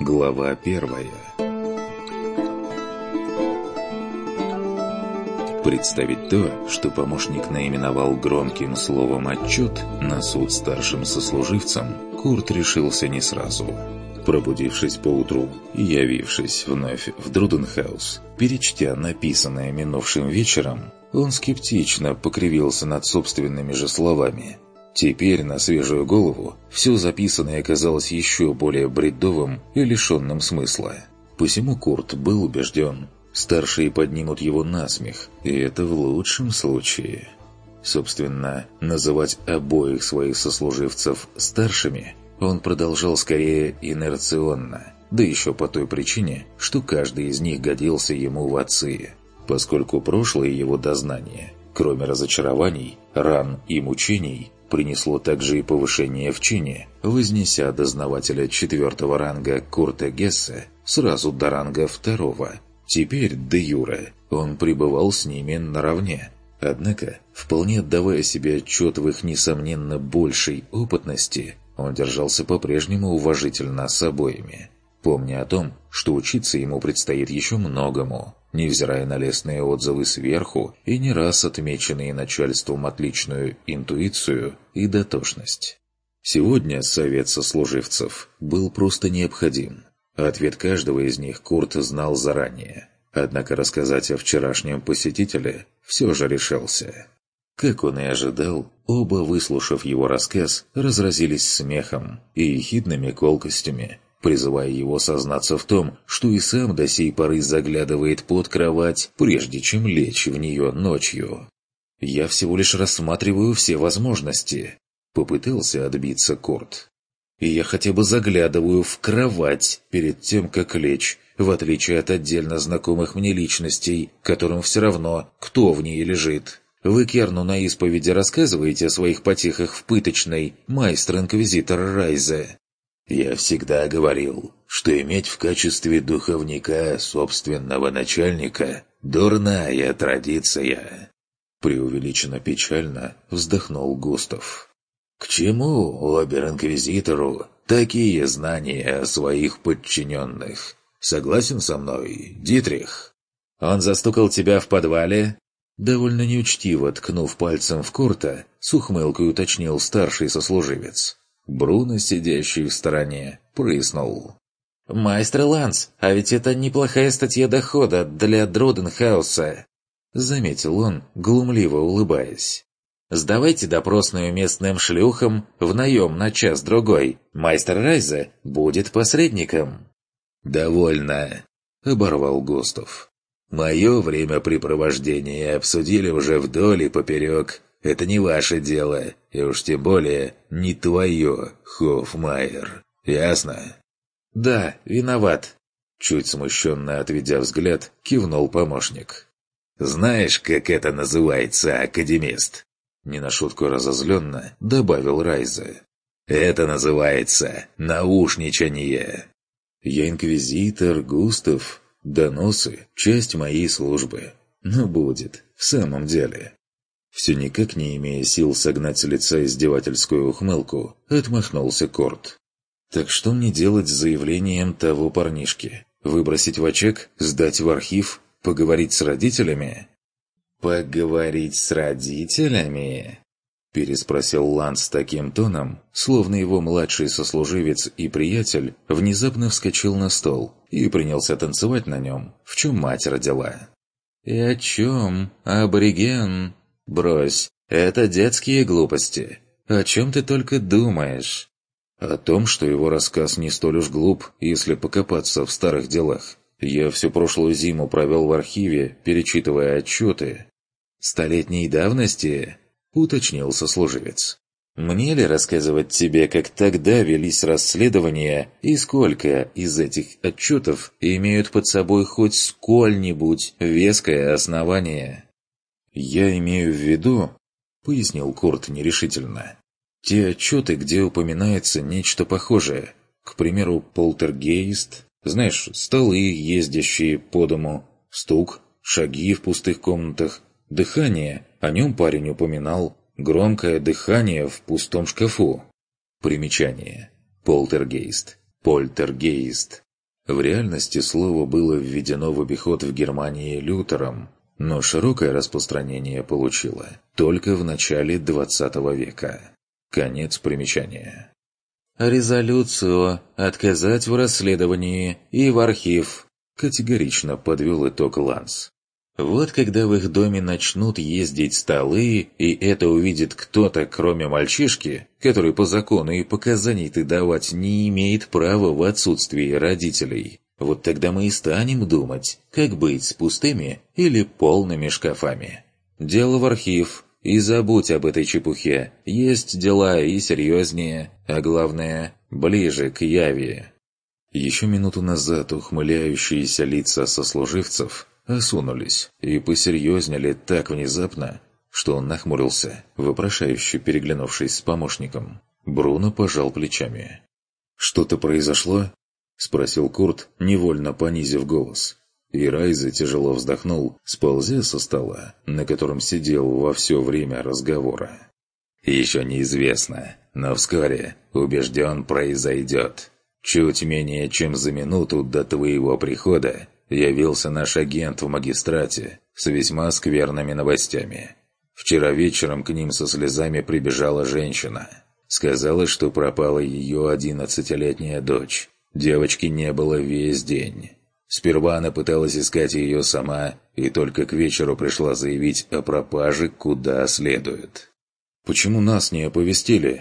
Глава 1. Представить то, что помощник наименовал громким словом «отчет» на суд старшим сослуживцам, Курт решился не сразу. Пробудившись поутру и явившись вновь в Друденхаус, перечтя написанное минувшим вечером, он скептично покривился над собственными же словами. Теперь, на свежую голову, все записанное казалось еще более бредовым и лишенным смысла. Посему Курт был убежден, старшие поднимут его насмех, и это в лучшем случае. Собственно, называть обоих своих сослуживцев старшими он продолжал скорее инерционно, да еще по той причине, что каждый из них годился ему в отцы, поскольку прошлое его дознание, кроме разочарований, ран и мучений, принесло также и повышение в чине, вознеся дознавателя 4-го ранга Курта Гессе сразу до ранга 2-го. Теперь, де юре, он пребывал с ними наравне. Однако, вполне отдавая себе отчет в их несомненно большей опытности, он держался по-прежнему уважительно с обоими, помня о том, что учиться ему предстоит еще многому, невзирая на лестные отзывы сверху и не раз отмеченные начальством отличную интуицию и дотошность. Сегодня совет сослуживцев был просто необходим. Ответ каждого из них Курт знал заранее, однако рассказать о вчерашнем посетителе все же решился. Как он и ожидал, оба, выслушав его рассказ, разразились смехом и ехидными колкостями, призывая его сознаться в том, что и сам до сей поры заглядывает под кровать, прежде чем лечь в нее ночью. «Я всего лишь рассматриваю все возможности», — попытался отбиться Курт. «И я хотя бы заглядываю в кровать перед тем, как лечь, в отличие от отдельно знакомых мне личностей, которым все равно, кто в ней лежит. Вы Керну на исповеди рассказываете о своих потехах в пыточной, майстер-инквизитор Райзе». «Я всегда говорил, что иметь в качестве духовника собственного начальника – дурная традиция». Преувеличенно печально вздохнул Густав. «К чему обер-инквизитору такие знания о своих подчиненных? Согласен со мной, Дитрих?» «Он застукал тебя в подвале?» Довольно неучтиво ткнув пальцем в Курта, с ухмылкой уточнил старший сослуживец. Бруно, сидящий в стороне, прыснул. «Майстер Ланс, а ведь это неплохая статья дохода для Друденхауса», — заметил он, глумливо улыбаясь. «Сдавайте допросную местным шлюхам в наем на час-другой. Майстер Райзе будет посредником». «Довольно», — оборвал Густав. «Мое времяпрепровождение обсудили уже вдоль и поперек. Это не ваше дело, и уж тем более не твое, Хоффмайер. Ясно?» «Да, виноват», — чуть смущенно отведя взгляд, кивнул помощник. «Знаешь, как это называется, академист?» Не на шутку разозленно добавил Райзе. «Это называется наушничание». «Я инквизитор, Густав. Доносы — часть моей службы. Но будет, в самом деле». Все никак не имея сил согнать с лица издевательскую ухмылку, отмахнулся Курт. «Так что мне делать с заявлением того парнишки? Выбросить в очаг? Сдать в архив? Поговорить с родителями?» «Поговорить с родителями?» Переспросил Ланс таким тоном, словно его младший сослуживец и приятель внезапно вскочил на стол и принялся танцевать на нем, в чем мать родила. «И о чем, абориген? Брось, это детские глупости. О чем ты только думаешь?» «О том, что его рассказ не столь уж глуп, если покопаться в старых делах. Я всю прошлую зиму провел в архиве, перечитывая отчеты». «Столетней давности?» — уточнил сослуживец. «Мне ли рассказывать тебе, как тогда велись расследования и сколько из этих отчетов имеют под собой хоть сколь-нибудь веское основание?» «Я имею в виду», — пояснил Курт нерешительно, «те отчеты, где упоминается нечто похожее. К примеру, полтергейст, знаешь, столы, ездящие по дому, стук, шаги в пустых комнатах, дыхание, о нем парень упоминал, громкое дыхание в пустом шкафу». Примечание. Полтергейст. Польтергейст. В реальности слово было введено в обиход в Германии Лютером, но широкое распространение получило только в начале XX века. Конец примечания. «Резолюцию отказать в расследовании и в архив», – категорично подвел итог Ланс. «Вот когда в их доме начнут ездить столы, и это увидит кто-то, кроме мальчишки, который по закону и показаний-то давать не имеет права в отсутствии родителей, вот тогда мы и станем думать, как быть с пустыми или полными шкафами. Дело в архив». И забудь об этой чепухе. Есть дела и серьезнее, а главное, ближе к Яве. Еще минуту назад ухмыляющиеся лица сослуживцев осунулись и посерьезнели так внезапно, что он нахмурился, вопрошающе переглянувшись с помощником. Бруно пожал плечами. «Что-то произошло?» – спросил Курт, невольно понизив голос. И Райза тяжело вздохнул, сползя со стола, на котором сидел во все время разговора. «Еще неизвестно, но вскоре, убежден, произойдет. Чуть менее чем за минуту до твоего прихода явился наш агент в магистрате с весьма скверными новостями. Вчера вечером к ним со слезами прибежала женщина. Сказала, что пропала ее 11-летняя дочь. Девочки не было весь день». Сперва она пыталась искать ее сама, и только к вечеру пришла заявить о пропаже куда следует. «Почему нас не оповестили?»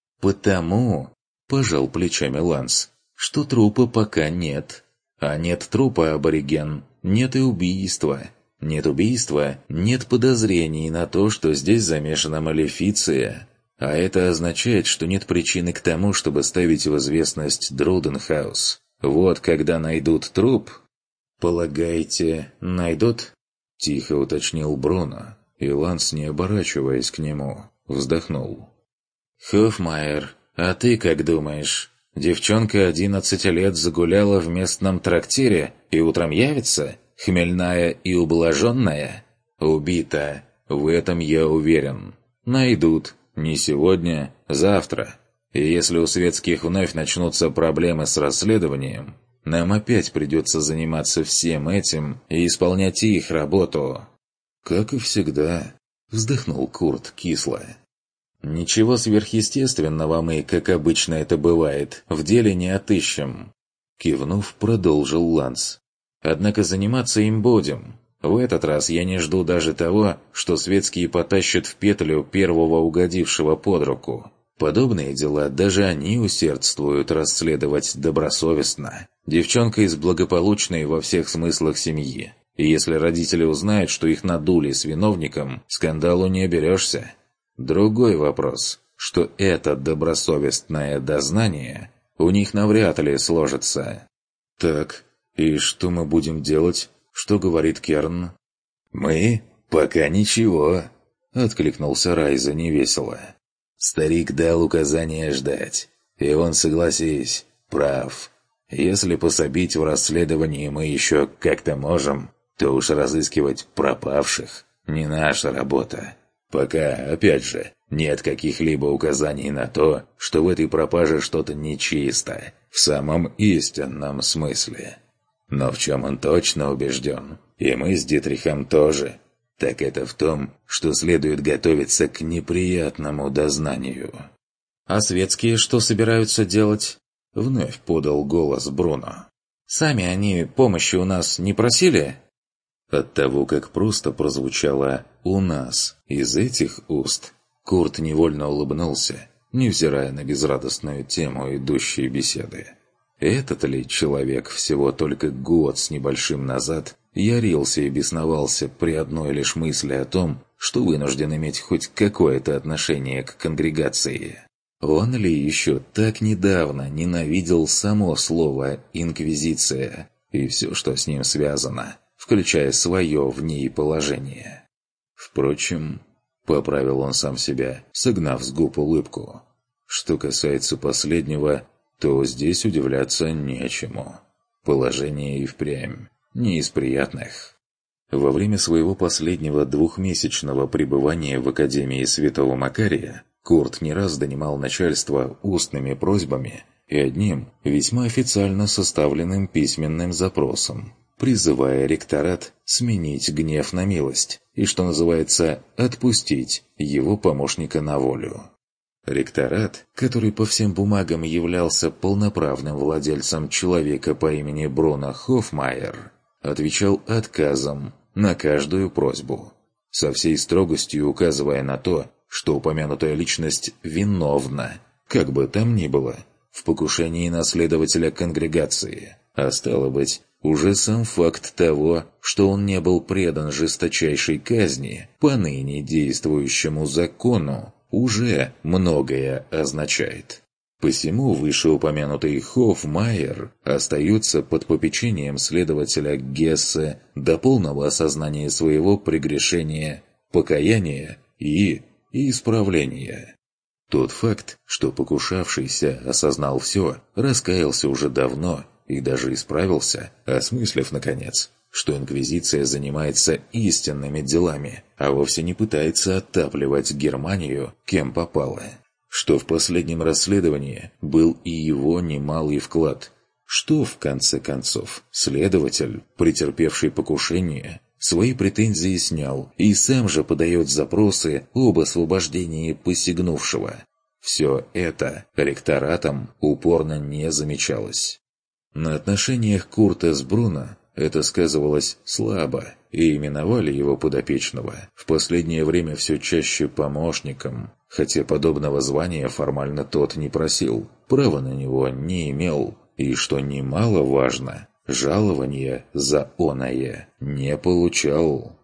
«Потому», – пожал плечами Ланс, – «что трупа пока нет. А нет трупа, абориген, нет и убийства. Нет убийства, нет подозрений на то, что здесь замешана малефиция. А это означает, что нет причины к тому, чтобы ставить в известность Друденхаус. Вот когда найдут труп...» «Полагаете, найдут?» – тихо уточнил Бруно, и Ланс, не оборачиваясь к нему, вздохнул. «Хофмайер, а ты как думаешь? Девчонка 11 лет загуляла в местном трактире и утром явится, хмельная и ублаженная? Убита, в этом я уверен. Найдут, не сегодня, завтра». И если у светских вновь начнутся проблемы с расследованием, нам опять придется заниматься всем этим и исполнять их работу. «Как и всегда», — вздохнул Курт кисло. «Ничего сверхъестественного мы, как обычно это бывает, в деле не отыщем», — кивнув, продолжил Ланс. «Однако заниматься им будем. В этот раз я не жду даже того, что светские потащат в петлю первого угодившего под руку. Подобные дела даже они усердствуют расследовать добросовестно. Девчонка из благополучной во всех смыслах семьи. И если родители узнают, что их надули с виновником, скандалу не оберешься. Другой вопрос, что это добросовестное дознание у них навряд ли сложится». «Так, и что мы будем делать? Что говорит Керн?» «Мы? Пока ничего», — откликнулся Райза невесело. «Старик дал указание ждать, и он, согласись, прав. Если пособить в расследовании мы еще как-то можем, то уж разыскивать пропавших не наша работа. Пока, опять же, нет каких-либо указаний на то, что в этой пропаже что-то нечисто, в самом истинном смысле. Но в чем он точно убежден, и мы с Дитрихом тоже, так это в том, что следует готовиться к неприятному дознанию». «А светские что собираются делать?» — вновь подал голос Бруно. «Сами они помощи у нас не просили?» От того, как просто прозвучало «у нас» из этих уст, Курт невольно улыбнулся, невзирая на безрадостную тему идущей беседы. Этот ли человек всего только год с небольшим назад ярился и бесновался при одной лишь мысли о том, что вынужден иметь хоть какое-то отношение к конгрегации? Он ли еще так недавно ненавидел само слово «инквизиция» и все, что с ним связано, включая свое в ней положение? Впрочем, поправил он сам себя, согнав с губ улыбку. Что касается последнего, то здесь удивляться нечему. Положение и впрямь не из приятных. Во время своего последнего двухмесячного пребывания в Академии Святого Макария Курт не раз донимал начальство устными просьбами и одним весьма официально составленным письменным запросом, призывая ректорат сменить гнев на милость и, что называется, отпустить его помощника на волю. Ректорат, который по всем бумагам являлся полноправным владельцем человека по имени Бруно Хоффмайер, отвечал отказом на каждую просьбу, со всей строгостью указывая на то, что упомянутая личность виновна, как бы там ни было, в покушении наследователя конгрегации, а стало быть, уже сам факт того, что он не был предан жесточайшей казни по ныне действующему закону, уже многое означает. Посему вышеупомянутый Хоффмайер остается под попечением следователя Гессе до полного осознания своего прегрешения, покаяния и исправления. Тот факт, что покушавшийся осознал все, раскаялся уже давно и даже исправился, осмыслив, наконец, что Инквизиция занимается истинными делами, а вовсе не пытается отапливать Германию кем попало. Что в последнем расследовании был и его немалый вклад. Что, в конце концов, следователь, претерпевший покушение, свои претензии снял и сам же подает запросы об освобождении посягнувшего. Все это ректоратом упорно не замечалось. На отношениях Курта с Бруно это сказывалось слабо, и именовали его подопечного в последнее время все чаще помощником, хотя подобного звания формально тот не просил, права на него не имел, и, что немаловажно, жалования за оное не получал.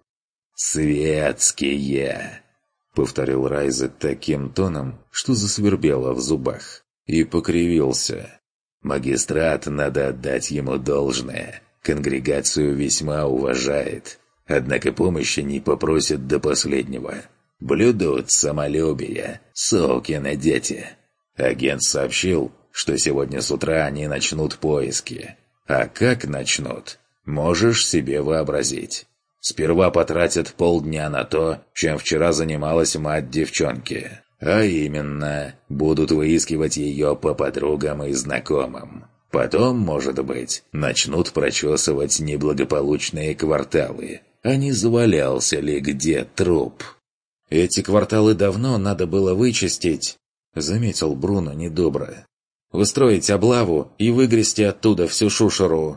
«Светские!» — повторил Райзе таким тоном, что засвербело в зубах, и покривился. «Магистрат, надо отдать ему должное. Конгрегацию весьма уважает, однако помощи не попросит до последнего. Блюдут самолюбие, сукины дети. Агент сообщил, что сегодня с утра они начнут поиски. А как начнут, можешь себе вообразить. Сперва потратят полдня на то, чем вчера занималась мать девчонки. А именно, будут выискивать ее по подругам и знакомым. Потом, может быть, начнут прочесывать неблагополучные кварталы. А не завалялся ли где труп? «Эти кварталы давно надо было вычистить», — заметил Бруно недобро. «Устроить облаву и выгрести оттуда всю шушеру».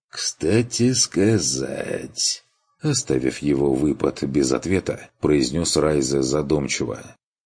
«Кстати сказать...» Оставив его выпад без ответа, произнес Райзе задумчиво.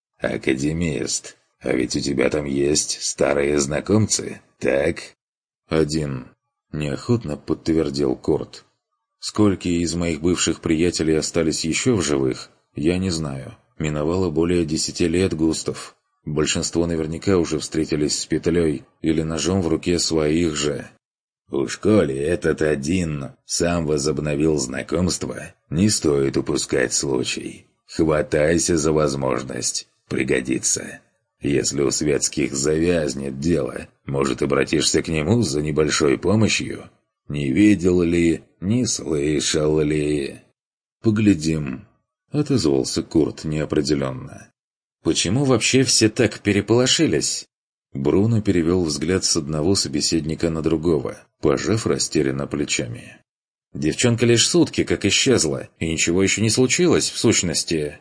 «Академист, а ведь у тебя там есть старые знакомцы, так?» «Один», — неохотно подтвердил Корт. «Сколько из моих бывших приятелей остались еще в живых, я не знаю. Миновало более 10 лет, Густав. Большинство наверняка уже встретились с петлей или ножом в руке своих же». «Уж коли этот один сам возобновил знакомство, не стоит упускать случай. Хватайся за возможность, пригодится. Если у светских завязнет дело, может, обратишься к нему за небольшой помощью? Не видел ли, не слышал ли?» «Поглядим», — отозвался Курт неопределенно. «Почему вообще все так переполошились?» Бруно перевел взгляд с одного собеседника на другого, пожав растерянно плечами. «Девчонка лишь сутки как исчезла, и ничего еще не случилось, в сущности».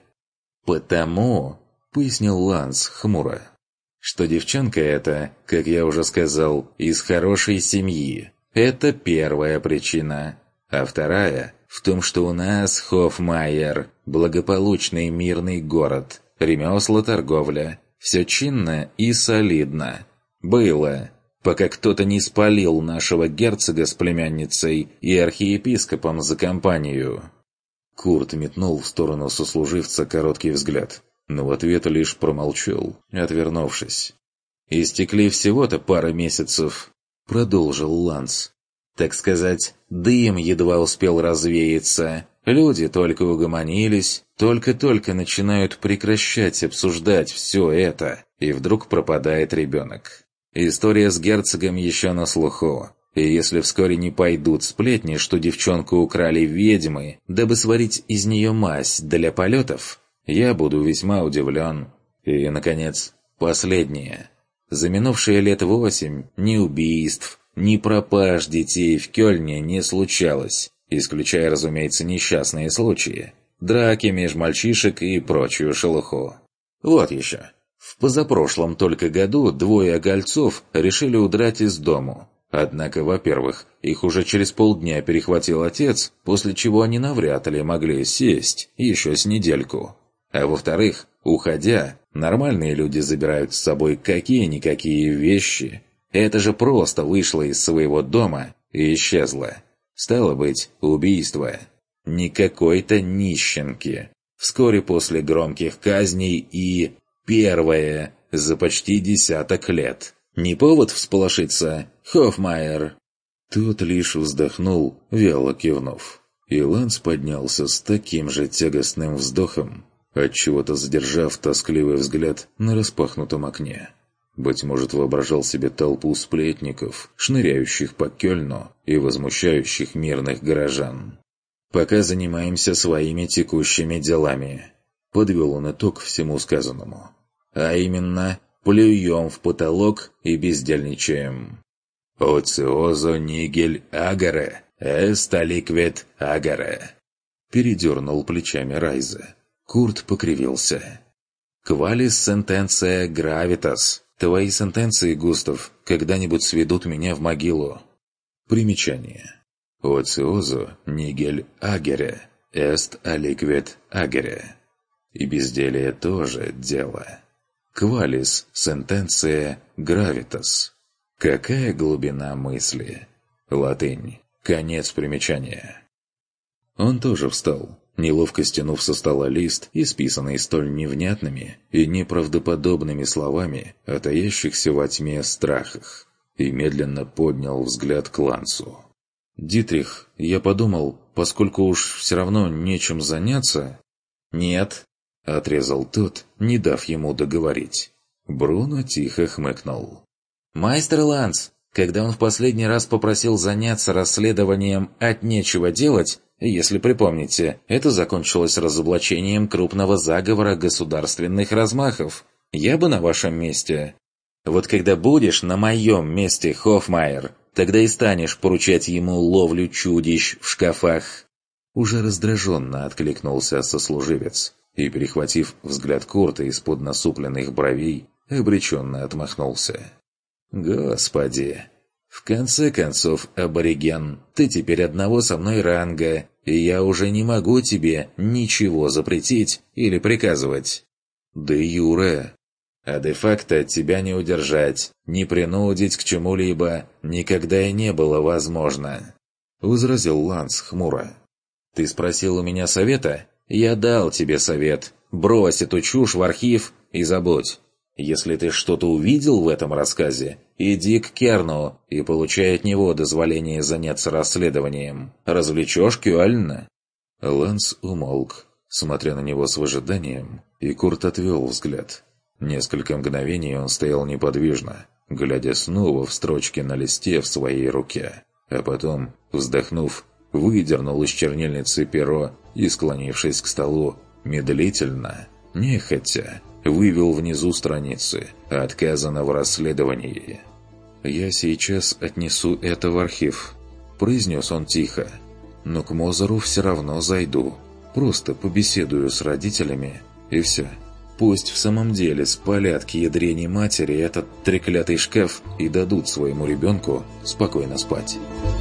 «Потому», — пояснил Ланс хмуро, «что девчонка эта, как я уже сказал, из хорошей семьи. Это первая причина. А вторая в том, что у нас, Хоффмайер, благополучный мирный город, ремесла, торговля. Все чинно и солидно. Было, пока кто-то не спалил нашего герцога с племянницей и архиепископом за компанию». Курт метнул в сторону сослуживца короткий взгляд, но в ответ лишь промолчал, отвернувшись. «Истекли всего-то пара месяцев», — продолжил Ланс. «Так сказать, дым едва успел развеяться. Люди только угомонились, только-только начинают прекращать обсуждать все это, и вдруг пропадает ребенок. История с герцогом еще на слуху, и если вскоре не пойдут сплетни, что девчонку украли ведьмы, дабы сварить из нее мазь для полетов, я буду весьма удивлен. И, наконец, последнее. За минувшие лет 8 ни убийств, ни пропаж детей в Кёльне не случалось, исключая, разумеется, несчастные случаи, драки меж мальчишек и прочую шелуху. Вот еще. В позапрошлом только году 2 гольцов решили удрать из дому. Однако, во-первых, их уже через полдня перехватил отец, после чего они навряд ли могли сесть еще с недельку. А во-вторых, уходя, нормальные люди забирают с собой какие-никакие вещи. Это же просто вышло из своего дома и исчезло. Стало быть, убийство. Не какой-то нищенки. Вскоре после громких казней и... первое за почти 10 лет. Не повод всполошиться, Хоффмайер?» Тот лишь вздохнул, вяло кивнув. И Ланс поднялся с таким же тягостным вздохом, отчего-то задержав тоскливый взгляд на распахнутом окне. Быть может, воображал себе толпу сплетников, шныряющих по Кёльну и возмущающих мирных горожан. «Пока занимаемся своими текущими делами», — подвел он итог всему сказанному. «А именно, плюем в потолок и бездельничаем. «Оциозо нигель агаре, эсталиквет агаре», — передернул плечами Райза. Курт покривился. «Квалис сентенция гравитас». Твои сентенции, Густав, когда-нибудь сведут меня в могилу. Примечание. «Оциозо нигель агере, эст аликвет агере». И безделие тоже дело. «Квалис сентенция гравитас». Какая глубина мысли. Латынь. Конец примечания. Он тоже встал, неловко стянув со стола лист, исписанный столь невнятными и неправдоподобными словами о таящихся во тьме страхах, и медленно поднял взгляд к Лансу. «Дитрих, я подумал, поскольку уж все равно нечем заняться...» «Нет», — отрезал тот, не дав ему договорить. Бруно тихо хмыкнул. «Майстер Ланс, когда он в последний раз попросил заняться расследованием «от нечего делать», если припомните, это закончилось разоблачением крупного заговора государственных размахов. Я бы на вашем месте. Вот когда будешь на моем месте, Хоффмайер, тогда и станешь поручать ему ловлю чудищ в шкафах». Уже раздраженно откликнулся сослуживец и, перехватив взгляд Курта из-под насупленных бровей, обреченно отмахнулся. «Господи! В конце концов, абориген, ты теперь одного со мной ранга, и я уже не могу тебе ничего запретить или приказывать. Де юре. А де-факто тебя не удержать, не принудить к чему-либо никогда и не было возможно», — возразил Ланс хмуро. «Ты спросил у меня совета? Я дал тебе совет. Брось эту чушь в архив и забудь. Если ты что-то увидел в этом рассказе, иди к Керну и получай от него дозволение заняться расследованием. Развлечешь Кёльн?» Ланс умолк, смотря на него с выжиданием, и Курт отвел взгляд. Несколько мгновений он стоял неподвижно, глядя снова в строчки на листе в своей руке, а потом, вздохнув, выдернул из чернильницы перо и, склонившись к столу, медлительно, нехотя, вывел внизу страницы «Отказано в расследовании». «Я сейчас отнесу это в архив», – произнес он тихо. «Но к Мозеру все равно зайду. Просто побеседую с родителями, и все. Пусть в самом деле спалят к ядрене матери этот треклятый шкаф и дадут своему ребенку спокойно спать».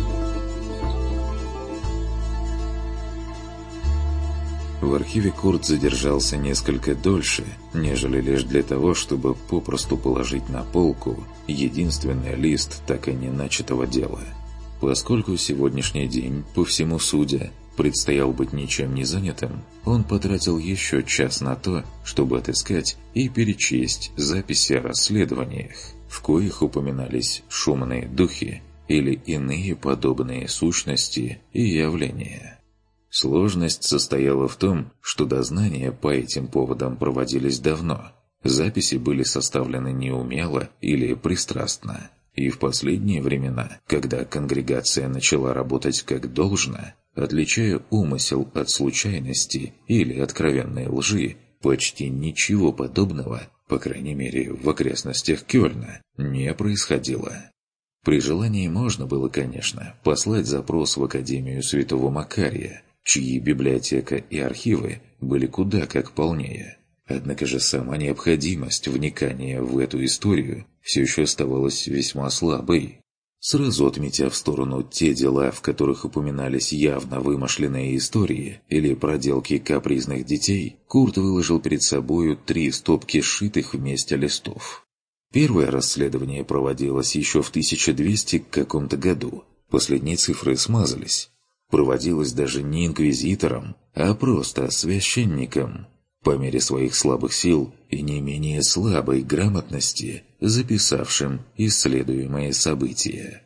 В архиве Курт задержался несколько дольше, нежели лишь для того, чтобы попросту положить на полку единственный лист так и не начатого дела. Поскольку сегодняшний день, по всему судя, предстоял быть ничем не занятым, он потратил еще час на то, чтобы отыскать и перечесть записи о расследованиях, в коих упоминались шумные духи или иные подобные сущности и явления. Сложность состояла в том, что дознания по этим поводам проводились давно. Записи были составлены неумело или пристрастно. И в последние времена, когда конгрегация начала работать как должно, отличая умысел от случайности или откровенной лжи, почти ничего подобного по крайней мере в окрестностях Кёльна, не происходило. При желании можно было, конечно, послать запрос в Академию Святого Макария, чьи библиотека и архивы были куда как полнее. Однако же сама необходимость вникания в эту историю все еще оставалась весьма слабой. Сразу отметя в сторону те дела, в которых упоминались явно вымышленные истории или проделки капризных детей, Курт выложил перед собою 3 стопки сшитых вместе листов. Первое расследование проводилось еще в 1200 каком-то году. Последние цифры смазались. Проводилось даже не инквизитором, а просто священником. По мере своих слабых сил и не менее слабой грамотности, записавшим исследуемые события.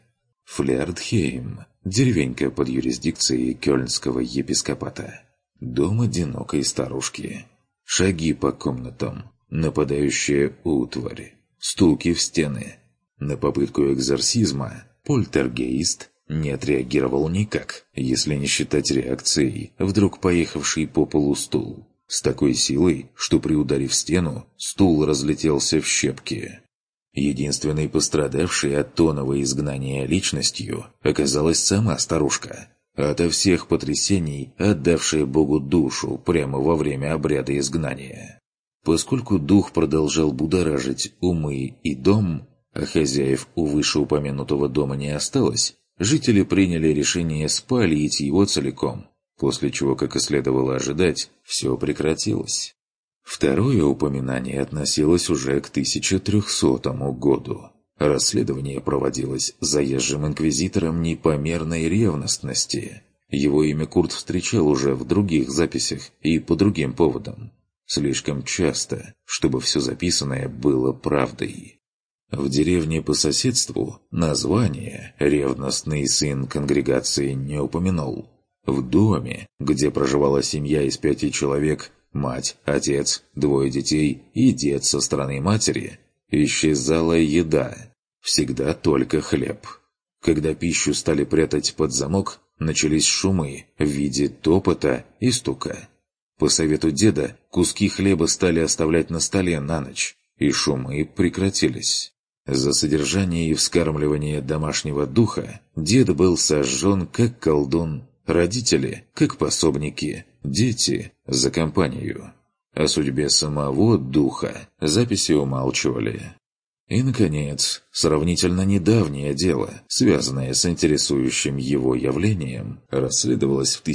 Флярдхейм – деревенька под юрисдикцией Кёльнского епископата. Дом одинокой старушки. Шаги по комнатам, нападающая утварь, стуки в стены. На попытку экзорсизма польтергейст не отреагировал никак, если не считать реакцией, вдруг поехавший по полу стул. С такой силой, что при ударе в стену стул разлетелся в щепки. Единственной пострадавшей от тонового изгнания личностью оказалась сама старушка, ото всех потрясений отдавшая Богу душу прямо во время обряда изгнания. Поскольку дух продолжал будоражить умы и дом, а хозяев у вышеупомянутого дома не осталось, жители приняли решение спалить его целиком, после чего, как и следовало ожидать, все прекратилось. Второе упоминание относилось уже к 1300 году. Расследование проводилось заезжим инквизитором непомерной ревностности. Его имя Курт встречал уже в других записях и по другим поводам. Слишком часто, чтобы все записанное было правдой. В деревне по соседству название ревностный сын конгрегации не упомянул. В доме, где проживала семья из 5 человек, мать, отец, 2 детей и дед со стороны матери, исчезала еда. Всегда только хлеб. Когда пищу стали прятать под замок, начались шумы в виде топота и стука. По совету деда, куски хлеба стали оставлять на столе на ночь, и шумы прекратились. За содержание и вскармливание домашнего духа дед был сожжен как колдун, родители как пособники, дети за компанию. О судьбе самого духа записи умалчивали. И, наконец, сравнительно недавнее дело, связанное с интересующим его явлением, расследовалось в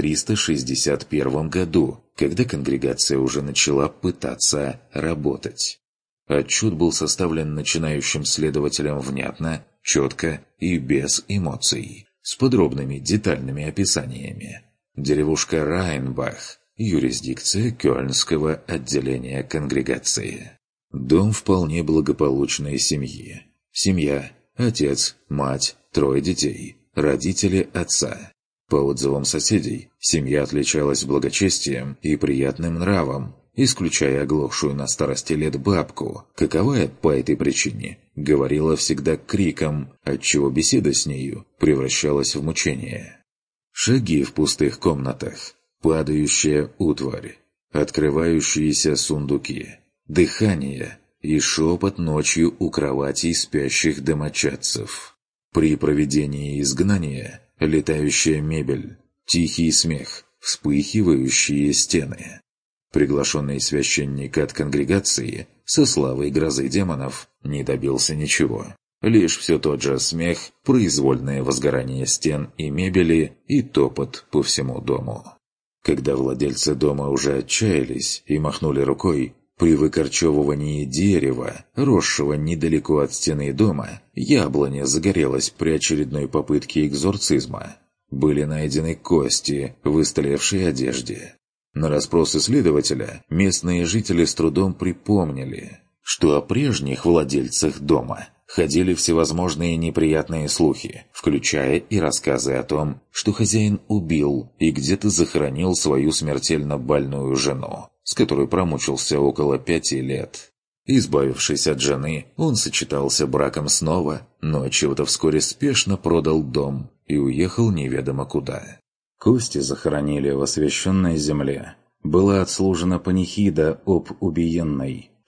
1361 году, когда конгрегация уже начала пытаться работать. Отчет был составлен начинающим следователем внятно, четко и без эмоций, с подробными детальными описаниями. Деревушка Райнбах, юрисдикция Кёльнского отделения конгрегации. Дом вполне благополучной семьи. Семья – отец, мать, 3 детей, родители отца. По отзывам соседей, семья отличалась благочестием и приятным нравом, исключая оглохшую на старости лет бабку, каковая по этой причине говорила всегда криком, отчего беседа с нею превращалась в мучение. Шаги в пустых комнатах, падающая утварь, открывающиеся сундуки, дыхание и шепот ночью у кроватей спящих домочадцев. При проведении изгнания летающая мебель, тихий смех, вспыхивающие стены. Приглашенный священник от конгрегации со славой грозы демонов не добился ничего. Лишь все тот же смех, произвольное возгорание стен и мебели и топот по всему дому. Когда владельцы дома уже отчаялись и махнули рукой, при выкорчевывании дерева, росшего недалеко от стены дома, яблоня загорелась при очередной попытке экзорцизма. Были найдены кости в истлевшей одежде. На расспросы следователя местные жители с трудом припомнили, что о прежних владельцах дома ходили всевозможные неприятные слухи, включая и рассказы о том, что хозяин убил и где-то захоронил свою смертельно больную жену, с которой промучился около 5 лет. Избавившись от жены, он сочетался браком снова, но чего-то вскоре спешно продал дом и уехал неведомо куда. Кости захоронили в освященной земле. Была отслужена панихида об убиенной,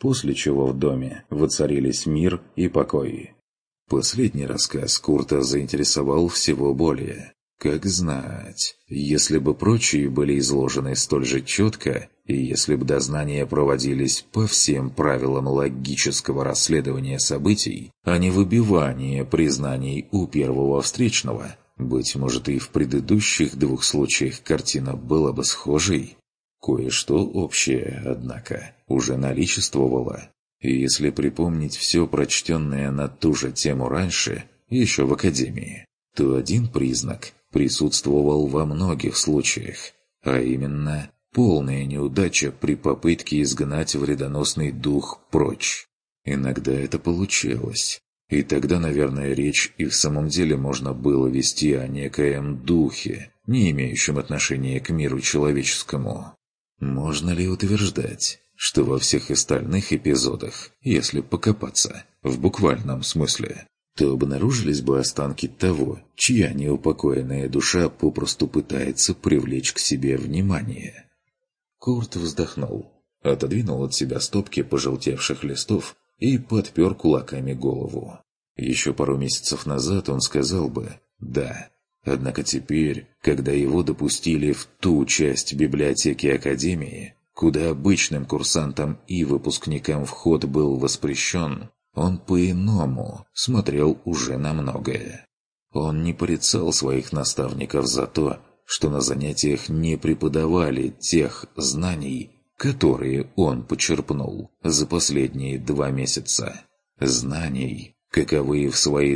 после чего в доме воцарились мир и покой. Последний рассказ Курта заинтересовал всего более. Как знать, если бы прочие были изложены столь же четко, и если бы дознания проводились по всем правилам логического расследования событий, а не выбивания признаний у первого встречного, быть может, и в предыдущих двух случаях картина была бы схожей. Кое-что общее, однако, уже наличествовало. И если припомнить все прочтенное на ту же тему раньше, еще в академии, то один признак присутствовал во многих случаях, а именно полная неудача при попытке изгнать вредоносный дух прочь. Иногда это получалось, и тогда, наверное, речь и в самом деле можно было вести о некоем духе, не имеющем отношения к миру человеческому. Можно ли утверждать, что во всех остальных эпизодах, если покопаться, в буквальном смысле, то обнаружились бы останки того, чья неупокоенная душа попросту пытается привлечь к себе внимание? Курт вздохнул, отодвинул от себя стопки пожелтевших листов и подпер кулаками голову. Еще пару месяцев назад он сказал бы «да». Однако теперь, когда его допустили в ту часть библиотеки Академии, куда обычным курсантам и выпускникам вход был воспрещен, он по-иному смотрел уже на многое. Он не порицал своих наставников за то, что на занятиях не преподавали тех знаний, которые он почерпнул за последние 2 месяца. Знаний, каковые в свои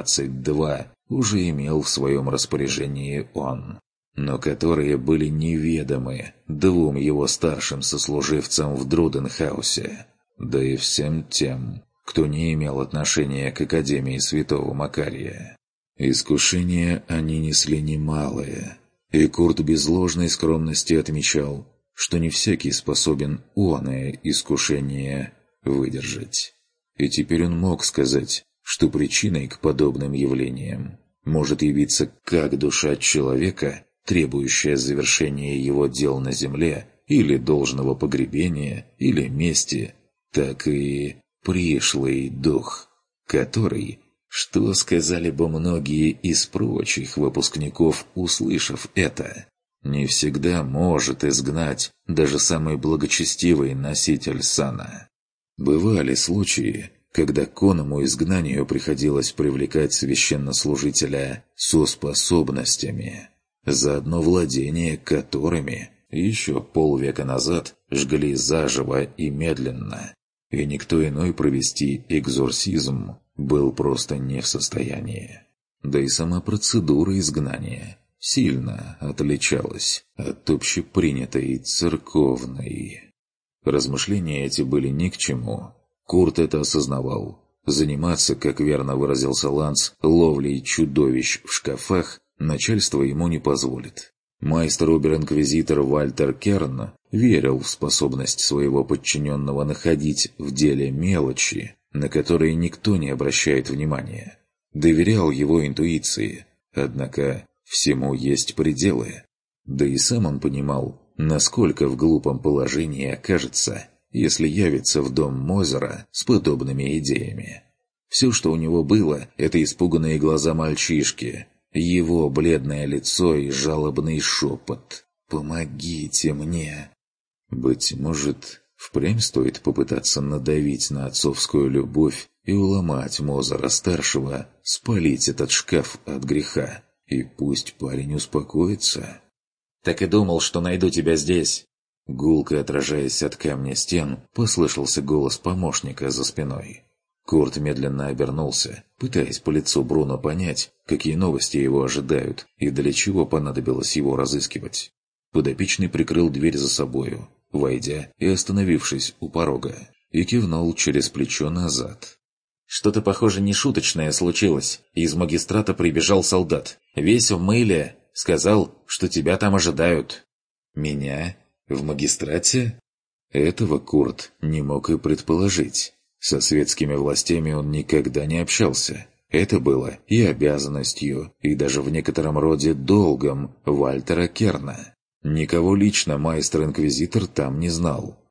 22 уже имел в своем распоряжении он, но которые были неведомы 2 его старшим сослуживцам в Друденхаусе, да и всем тем, кто не имел отношения к Академии Святого Макария. Искушения они несли немалые, и Курт без ложной скромности отмечал, что не всякий способен оное искушение выдержать. И теперь он мог сказать, что причиной к подобным явлениям может явиться как душа человека, требующая завершения его дел на земле, или должного погребения, или мести, так и пришлый дух, который, что сказали бы многие из прочих выпускников, услышав это, не всегда может изгнать даже самый благочестивый носитель сана. Бывали случаи, когда к оному изгнанию приходилось привлекать священнослужителя со способностями, заодно владение которыми еще полвека назад жгли заживо и медленно, и никто иной провести экзорсизм был просто не в состоянии. Да и сама процедура изгнания сильно отличалась от общепринятой церковной. Размышления эти были ни к чему. Курт это осознавал. Заниматься, как верно выразился Ланс, ловлей чудовищ в шкафах начальство ему не позволит. Майстер-обер-инквизитор Вальтер Керн верил в способность своего подчиненного находить в деле мелочи, на которые никто не обращает внимания. Доверял его интуиции, однако всему есть пределы. Да и сам он понимал, насколько в глупом положении окажется, если явится в дом Мозера с подобными идеями. Все, что у него было, это испуганные глаза мальчишки, его бледное лицо и жалобный шепот «Помогите мне!». Быть может, впрямь стоит попытаться надавить на отцовскую любовь и уломать Мозера-старшего, спалить этот шкаф от греха, и пусть парень успокоится. «Так и думал, что найду тебя здесь!» Гулко отражаясь от камня стен, послышался голос помощника за спиной. Курт медленно обернулся, пытаясь по лицу Бруно понять, какие новости его ожидают и для чего понадобилось его разыскивать. Подопечный прикрыл дверь за собою, войдя и остановившись у порога, и кивнул через плечо назад. «Что-то, похоже, нешуточное случилось. Из магистрата прибежал солдат. Весь в мыле. Сказал, что тебя там ожидают». «Меня? В магистрате?» Этого Курт не мог и предположить. Со светскими властями он никогда не общался. Это было и обязанностью, и даже в некотором роде долгом Вальтера Керна. Никого лично майстер-инквизитор там не знал,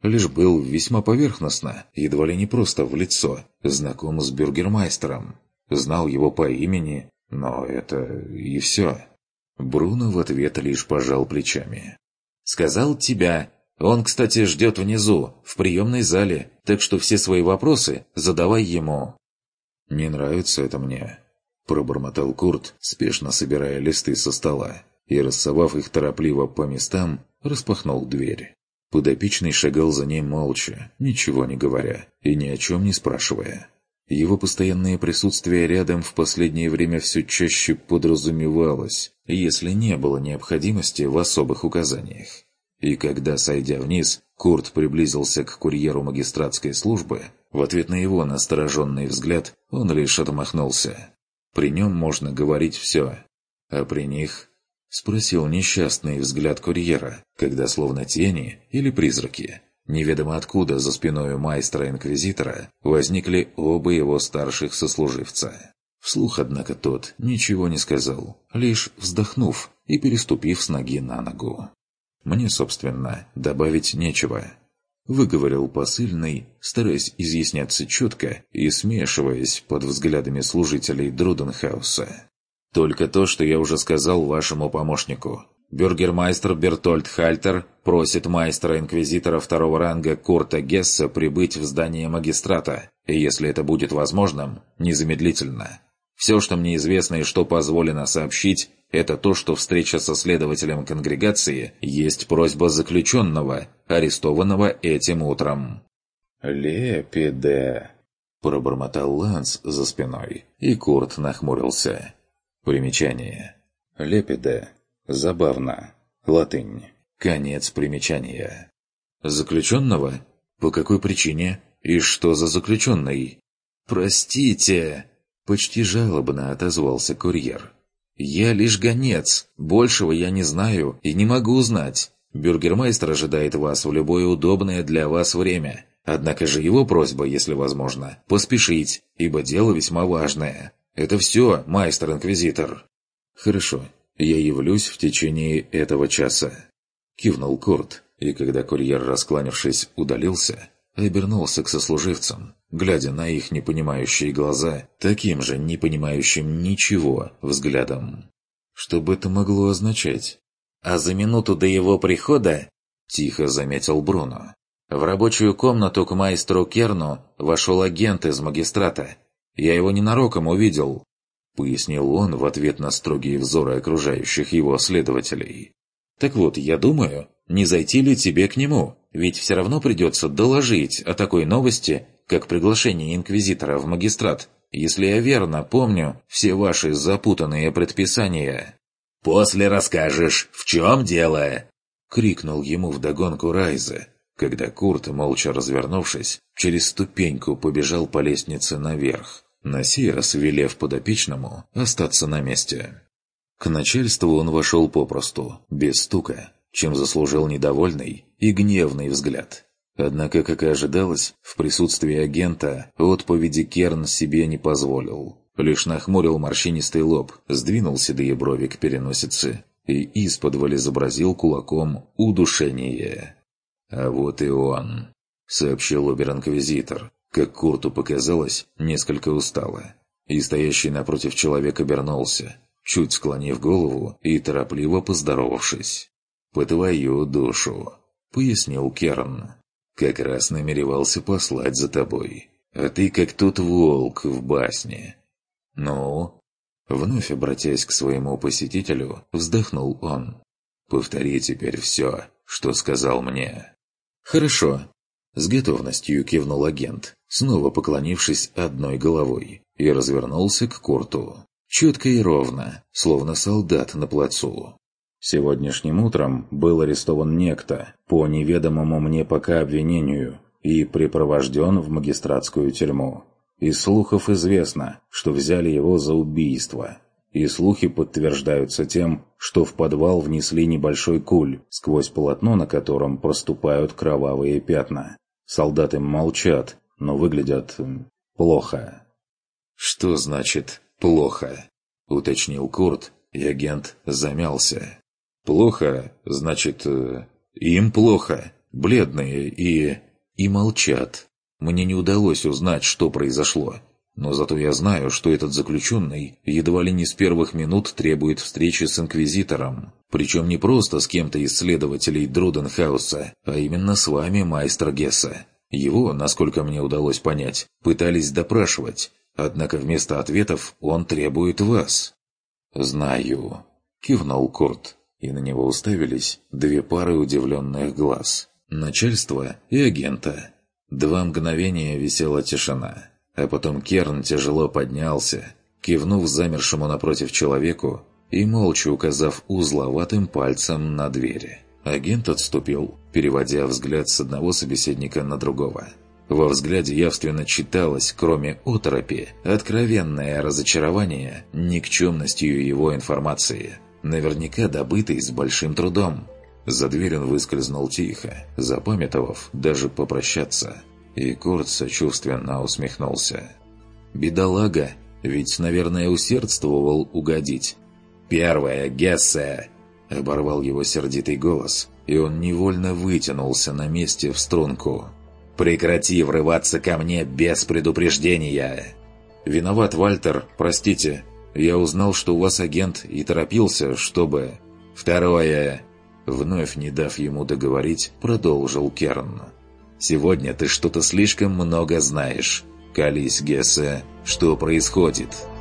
лишь был весьма поверхностно, едва ли не просто в лицо, знаком с бюргермайстером. Знал его по имени, но это и все. Бруно в ответ лишь пожал плечами. «Сказал тебя. Он, кстати, ждет внизу, в приемной зале, так что все свои вопросы задавай ему». «Не нравится это мне», – пробормотал Курт, спешно собирая листы со стола, и, рассовав их торопливо по местам, распахнул дверь. Подопечный шагал за ним молча, ничего не говоря и ни о чем не спрашивая. Его постоянное присутствие рядом в последнее время все чаще подразумевалось, если не было необходимости в особых указаниях. И когда, сойдя вниз, Курт приблизился к курьеру магистратской службы, в ответ на его настороженный взгляд он лишь отмахнулся. При нем можно говорить все, а при них... — спросил несчастный взгляд курьера, когда словно тени или призраки, неведомо откуда за спиной майстра-инквизитора, возникли оба его старших сослуживца. Вслух, однако, тот ничего не сказал, лишь вздохнув и переступив с ноги на ногу. «Мне, собственно, добавить нечего», — выговорил посыльный, стараясь изъясняться четко и смешиваясь под взглядами служителей Друденхауса. «Только то, что я уже сказал вашему помощнику. Бюргермайстер Бертольд Хальтер просит майстра-инквизитора второго ранга Курта Гесса прибыть в здание магистрата, и если это будет возможным, незамедлительно. Все, что мне известно и что позволено сообщить, это то, что встреча со следователем конгрегации есть просьба заключенного, арестованного этим утром». «Лепиде», – пробормотал Ланс за спиной, и Курт нахмурился. Примечание. Лепиде. Забавно. Латынь. Конец примечания. «Заключенного? По какой причине? И что за заключенный?» «Простите!» – почти жалобно отозвался курьер. «Я лишь гонец. Большего я не знаю и не могу узнать. Бюргермайстер ожидает вас в любое удобное для вас время. Однако же его просьба, если возможно, поспешить, ибо дело весьма важное. Это все, майстер-инквизитор». «Хорошо, я явлюсь в течение этого часа», — кивнул Курт, и когда курьер, раскланявшись, удалился, обернулся к сослуживцам, глядя на их непонимающие глаза, таким же непонимающим ничего взглядом. Что бы это могло означать? «А за минуту до его прихода, — тихо заметил Бруно, — в рабочую комнату к майстру Керну вошел агент из магистрата. Я его ненароком увидел», — пояснил он в ответ на строгие взоры окружающих его следователей. «Так вот, я думаю, не зайти ли тебе к нему? Ведь все равно придется доложить о такой новости, как приглашение инквизитора в магистрат, если я верно помню все ваши запутанные предписания». «После расскажешь, в чем дело?» — крикнул ему вдогонку Райзе, когда Курт, молча развернувшись, через ступеньку побежал по лестнице наверх, на сей раз велев подопечному остаться на месте. К начальству он вошел попросту, без стука, чем заслужил недовольный и гневный взгляд. Однако, как и ожидалось, в присутствии агента отповеди Керн себе не позволил. Лишь нахмурил морщинистый лоб, сдвинул седые брови к переносице и исподволь изобразил кулаком удушение. «А вот и он», — сообщил обер-инквизитор, как Курту показалось, несколько устало. И стоящий напротив человек обернулся, чуть склонив голову и торопливо поздоровавшись. «По твою душу», — пояснил Керн. «Как раз намеревался послать за тобой. А ты как тот волк в басне». «Ну?» Вновь обратясь к своему посетителю, вздохнул он. «Повтори теперь все, что сказал мне». «Хорошо». С готовностью кивнул агент, снова поклонившись одной головой, и развернулся к Курту. Четко и ровно, словно солдат на плацу. «Сегодняшним утром был арестован некто по неведомому мне пока обвинению и припровожден в магистратскую тюрьму. Из слухов известно, что взяли его за убийство, и слухи подтверждаются тем, что в подвал внесли небольшой куль, сквозь полотно на котором проступают кровавые пятна. Солдаты молчат, но выглядят плохо». «Что значит «плохо»?» — уточнил Курт, и агент замялся. «Плохо, значит, им плохо. бледные и молчат. Мне не удалось узнать, что произошло. Но зато я знаю, что этот заключенный едва ли не с первых минут требует встречи с Инквизитором. Причем не просто с кем-то из следователей Друденхауса, а именно с вами, майстер Гессе. Его, насколько мне удалось понять, пытались допрашивать, однако вместо ответов он требует вас. «Знаю», — кивнул Курт, и на него уставились две пары удивленных глаз. Начальство и агента. 2 мгновения висела тишина. А потом Керн тяжело поднялся, кивнув замершему напротив человеку и молча указав узловатым пальцем на двери. Агент отступил, переводя взгляд с одного собеседника на другого. Во взгляде явственно читалось, кроме оторопи, откровенное разочарование никчемностью его информации, наверняка добытой с большим трудом. За дверь он выскользнул тихо, запамятовав даже попрощаться. И Курт сочувственно усмехнулся. «Бедолага, ведь, наверное, усердствовал угодить». «Первое, Гессе!» — оборвал его сердитый голос, и он невольно вытянулся на месте в струнку. «Прекрати врываться ко мне без предупреждения!» «Виноват, Вальтер, простите. Я узнал, что у вас агент, и торопился, чтобы...» «Второе!» — вновь не дав ему договорить, продолжил Керн. «Сегодня ты что-то слишком много знаешь. Колись, Гессе, что происходит?»